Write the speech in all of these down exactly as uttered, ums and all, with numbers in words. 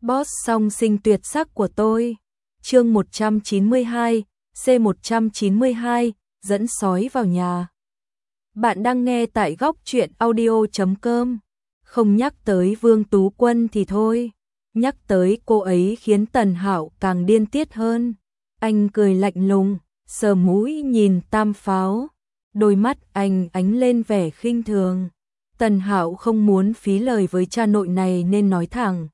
Boss song sinh tuyệt sắc của tôi. Chương một trăm chín mươi hai, C một trăm chín mươi hai, dẫn sói vào nhà. Bạn đang nghe tại góc truyện audio chấm com. Không nhắc tới Vương Tú Quân thì thôi, nhắc tới cô ấy khiến Tần Hạo càng điên tiết hơn. Anh cười lạnh lùng, sờ mũi nhìn Tam Pháo, đôi mắt anh ánh lên vẻ khinh thường. Tần Hạo không muốn phí lời với cha nội này nên nói thẳng: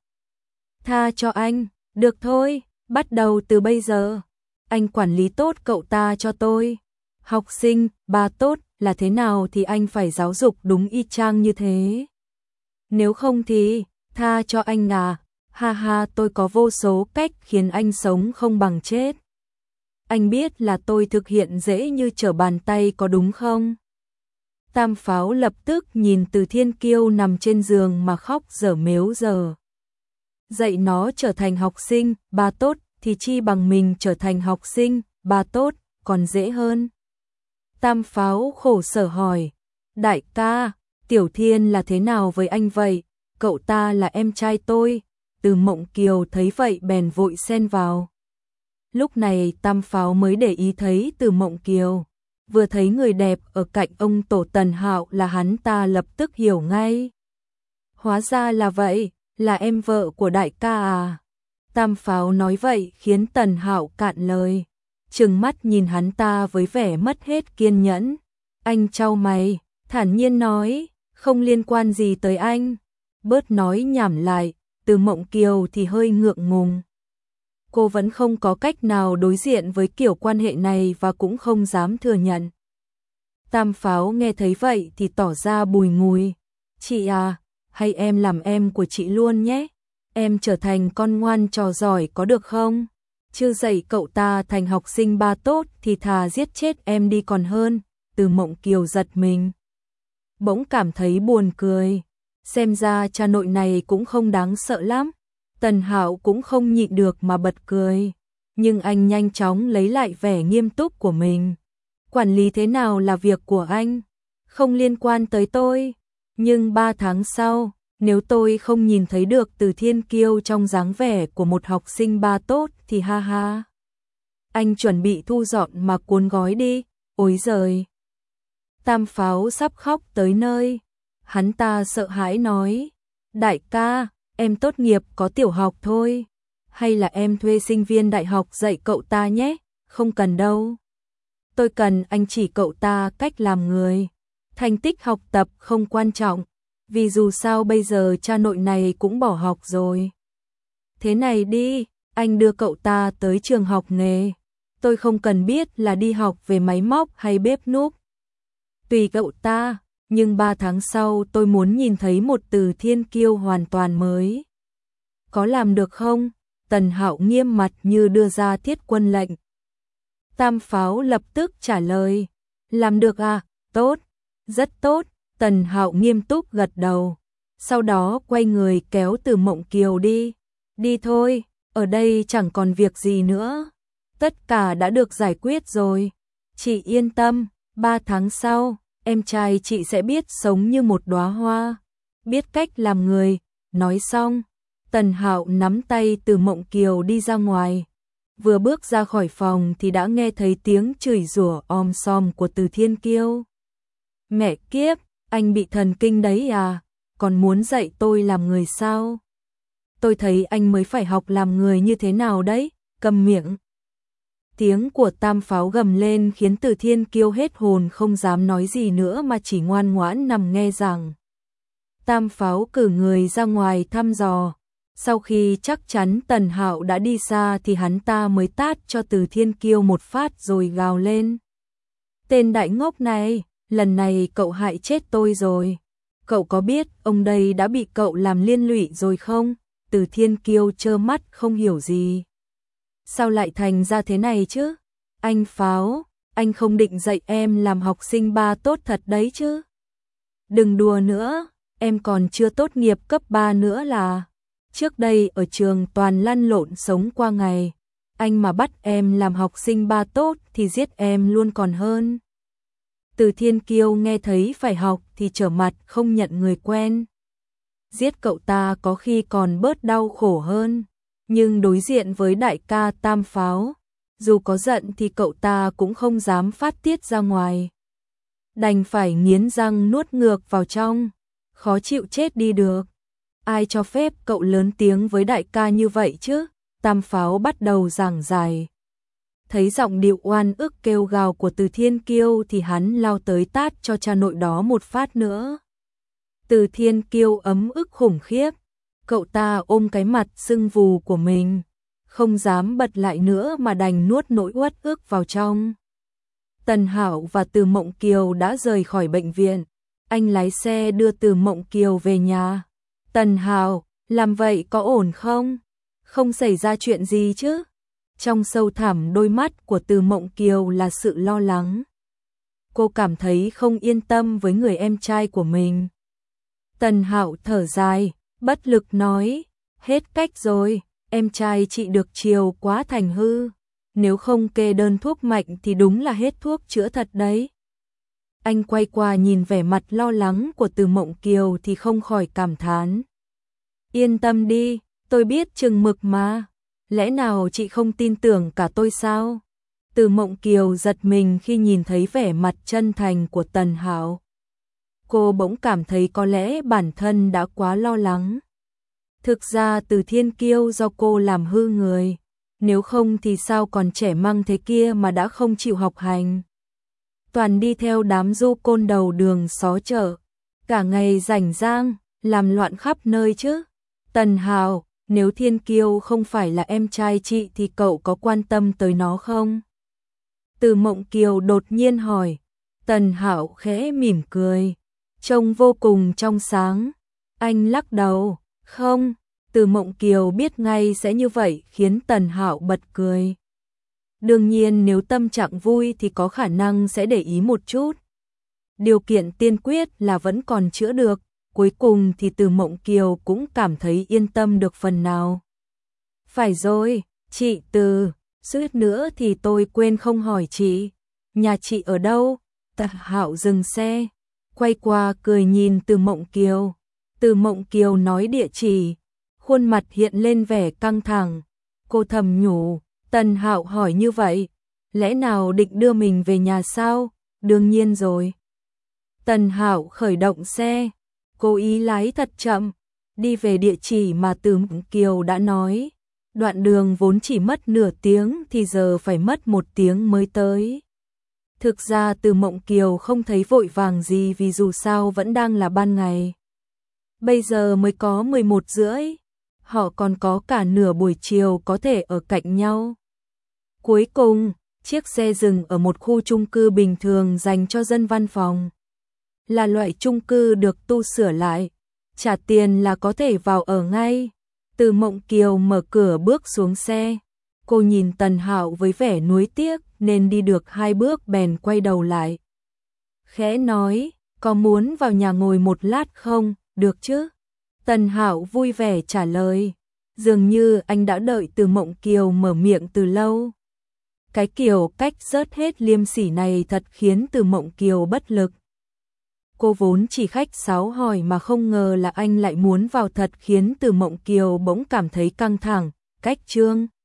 "Tha cho anh, được thôi, bắt đầu từ bây giờ, anh quản lý tốt cậu ta cho tôi. Học sinh, ba tốt là thế nào thì anh phải giáo dục đúng y chang như thế. Nếu không thì, tha cho anh à, ha ha, tôi có vô số cách khiến anh sống không bằng chết. Anh biết là tôi thực hiện dễ như trở bàn tay có đúng không?" Tam Pháo lập tức nhìn Từ Thiên Kiêu nằm trên giường mà khóc dở mếu dở. Dạy nó trở thành học sinh, ba tốt, thì chi bằng mình trở thành học sinh, ba tốt, còn dễ hơn. Tam Pháo khổ sở hỏi: "Đại ca, Tiểu Thiên là thế nào với anh vậy? Cậu ta là em trai tôi." Từ Mộng Kiều thấy vậy bèn vội xen vào. Lúc này Tam Pháo mới để ý thấy Từ Mộng Kiều. Vừa thấy người đẹp ở cạnh ông tổ Tần Hạo là hắn ta lập tức hiểu ngay. Hóa ra là vậy, là em vợ của đại ca à? Tam Pháo nói vậy khiến Tần Hạo cạn lời, trừng mắt nhìn hắn ta với vẻ mất hết kiên nhẫn. Anh chau mày, thản nhiên nói: "Không liên quan gì tới anh." Bớt nói nhảm lại, Từ Mộng Kiều thì hơi ngượng ngùng. Cô vẫn không có cách nào đối diện với kiểu quan hệ này và cũng không dám thừa nhận. Tam Pháo nghe thấy vậy thì tỏ ra bùi ngùi. "Chị à, hay em làm em của chị luôn nhé. Em trở thành con ngoan trò giỏi có được không? Chưa dạy cậu ta thành học sinh ba tốt thì thà giết chết em đi còn hơn." Từ Mộng Kiều giật mình, bỗng cảm thấy buồn cười. Xem ra cha nội này cũng không đáng sợ lắm. Tần Hạo cũng không nhịn được mà bật cười, nhưng anh nhanh chóng lấy lại vẻ nghiêm túc của mình. "Quản lý thế nào là việc của anh, không liên quan tới tôi. Nhưng ba tháng sau, nếu tôi không nhìn thấy được Từ Thiên Kiêu trong dáng vẻ của một học sinh ba tốt thì ha ha. Anh chuẩn bị thu dọn mà cuốn gói đi." Ôi giời! Tam Pháo sắp khóc tới nơi. Hắn ta sợ hãi nói: "Đại ca, em tốt nghiệp có tiểu học thôi. Hay là em thuê sinh viên đại học dạy cậu ta nhé." "Không cần đâu. Tôi cần anh chỉ cậu ta cách làm người. Thành tích học tập không quan trọng, vì dù sao bây giờ cha nội này cũng bỏ học rồi. Thế này đi, anh đưa cậu ta tới trường học nghề. Tôi không cần biết là đi học về máy móc hay bếp núc. Tùy cậu ta, nhưng ba tháng sau tôi muốn nhìn thấy một Từ Thiên Kiêu hoàn toàn mới. Có làm được không?" Tần Hạo nghiêm mặt như đưa ra thiết quân lệnh. Tam Pháo lập tức trả lời: "Làm được à? Tốt, rất tốt." Tần Hạo nghiêm túc gật đầu, sau đó quay người kéo Từ Mộng Kiều đi. "Đi thôi, ở đây chẳng còn việc gì nữa. Tất cả đã được giải quyết rồi. Chị yên tâm, ba tháng sau, em trai chị sẽ biết sống như một đóa hoa, biết cách làm người." Nói xong, Tần Hạo nắm tay Từ Mộng Kiều đi ra ngoài. Vừa bước ra khỏi phòng thì đã nghe thấy tiếng chửi rủa om som của Từ Thiên Kiêu. "Mẹ kiếp, anh bị thần kinh đấy à? Còn muốn dạy tôi làm người sao? Tôi thấy anh mới phải học làm người như thế nào đấy, câm miệng." Tiếng của Tam Pháo gầm lên khiến Từ Thiên Kiêu hết hồn, không dám nói gì nữa mà chỉ ngoan ngoãn nằm nghe rằng. Tam Pháo cử người ra ngoài thăm dò. Sau khi chắc chắn Tần Hạo đã đi xa thì hắn ta mới tát cho Từ Thiên Kiêu một phát rồi gào lên: "Tên đại ngốc này, lần này cậu hại chết tôi rồi. Cậu có biết ông đây đã bị cậu làm liên lụy rồi không?" Từ Thiên Kiêu trơ mắt không hiểu gì. "Sao lại thành ra thế này chứ? Anh Pháo, anh không định dạy em làm học sinh ba tốt thật đấy chứ? Đừng đùa nữa, em còn chưa tốt nghiệp cấp ba nữa là. Trước đây ở trường toàn lăn lộn sống qua ngày. Anh mà bắt em làm học sinh ba tốt thì giết em luôn còn hơn." Từ Thiên Kiêu nghe thấy phải học thì trở mặt không nhận người quen. giết cậu ta có khi còn bớt đau khổ hơn. Nhưng đối diện với đại ca Tam Pháo, dù có giận thì cậu ta cũng không dám phát tiết ra ngoài. Đành phải nghiến răng nuốt ngược vào trong, khó chịu chết đi được. Ai cho phép cậu lớn tiếng với đại ca như vậy chứ? Tam Pháo bắt đầu giảng giải. Thấy giọng điệu oan ức kêu gào của Từ Thiên Kiêu thì hắn lao tới tát cho cha nội đó một phát nữa. Từ Thiên Kiêu ấm ức khủng khiếp, cậu ta ôm cái mặt sưng vù của mình, không dám bật lại nữa mà đành nuốt nỗi uất ức vào trong. Tần Hạo và Từ Mộng Kiều đã rời khỏi bệnh viện, anh lái xe đưa Từ Mộng Kiều về nhà. Tần Hạo, làm vậy có ổn không? Không xảy ra chuyện gì chứ? Trong sâu thẳm đôi mắt của Từ Mộng Kiều là sự lo lắng. Cô cảm thấy không yên tâm với người em trai của mình. Tần Hạo thở dài, bất lực nói, hết cách rồi, em trai chị được chiều quá thành hư. Nếu không kê đơn thuốc mạnh thì đúng là hết thuốc chữa thật đấy. Anh quay qua nhìn vẻ mặt lo lắng của Từ Mộng Kiều thì không khỏi cảm thán. Yên tâm đi, tôi biết chừng mực mà. Lẽ nào chị không tin tưởng cả tôi sao? Từ Mộng Kiều giật mình khi nhìn thấy vẻ mặt chân thành của Tần Hạo. Cô bỗng cảm thấy có lẽ bản thân đã quá lo lắng. Thực ra Từ Thiên Kiêu do cô làm hư người. Nếu không thì sao còn trẻ măng thế kia mà đã không chịu học hành. Toàn đi theo đám du côn đầu đường xó chợ. Cả ngày rảnh rang, làm loạn khắp nơi chứ. Tần Hạo, nếu Thiên Kiêu không phải là em trai chị thì cậu có quan tâm tới nó không? Từ Mộng Kiều đột nhiên hỏi. Tần Hạo khẽ mỉm cười, trông vô cùng trong sáng. Anh lắc đầu, không. Từ Mộng Kiều biết ngay sẽ như vậy khiến Tần Hạo bật cười. Đương nhiên nếu tâm trạng vui thì có khả năng sẽ để ý một chút. Điều kiện tiên quyết là vẫn còn chữa được. Cuối cùng thì Từ Mộng Kiều cũng cảm thấy yên tâm được phần nào. Phải rồi, chị Từ, suýt nữa thì tôi quên không hỏi chị. Nhà chị ở đâu? Tần Hạo dừng xe, quay qua cười nhìn Từ Mộng Kiều. Từ Mộng Kiều nói địa chỉ, khuôn mặt hiện lên vẻ căng thẳng. Cô thầm nhủ, Tần Hạo hỏi như vậy, lẽ nào định đưa mình về nhà sao? Đương nhiên rồi. Tần Hạo khởi động xe, cố ý lái thật chậm, đi về địa chỉ mà Từ Mộng Kiều đã nói. Đoạn đường vốn chỉ mất nửa tiếng thì giờ phải mất một tiếng mới tới. Thực ra Từ Mộng Kiều không thấy vội vàng gì vì dù sao vẫn đang là ban ngày. Bây giờ mới có mười một rưỡi, họ còn có cả nửa buổi chiều có thể ở cạnh nhau. Cuối cùng, chiếc xe dừng ở một khu chung cư bình thường dành cho dân văn phòng. Là loại chung cư được tu sửa lại, trả tiền là có thể vào ở ngay. Từ Mộng Kiều mở cửa bước xuống xe. Cô nhìn Tần Hạo với vẻ nuối tiếc nên đi được hai bước bèn quay đầu lại. Khẽ nói, có muốn vào nhà ngồi một lát không? Được chứ? Tần Hạo vui vẻ trả lời. Dường như anh đã đợi Từ Mộng Kiều mở miệng từ lâu. Cái kiểu cách rớt hết liêm sỉ này thật khiến Từ Mộng Kiều bất lực. Cô vốn chỉ khách sáo hỏi mà không ngờ là anh lại muốn vào thật khiến Từ Mộng Kiều bỗng cảm thấy căng thẳng. Cách chương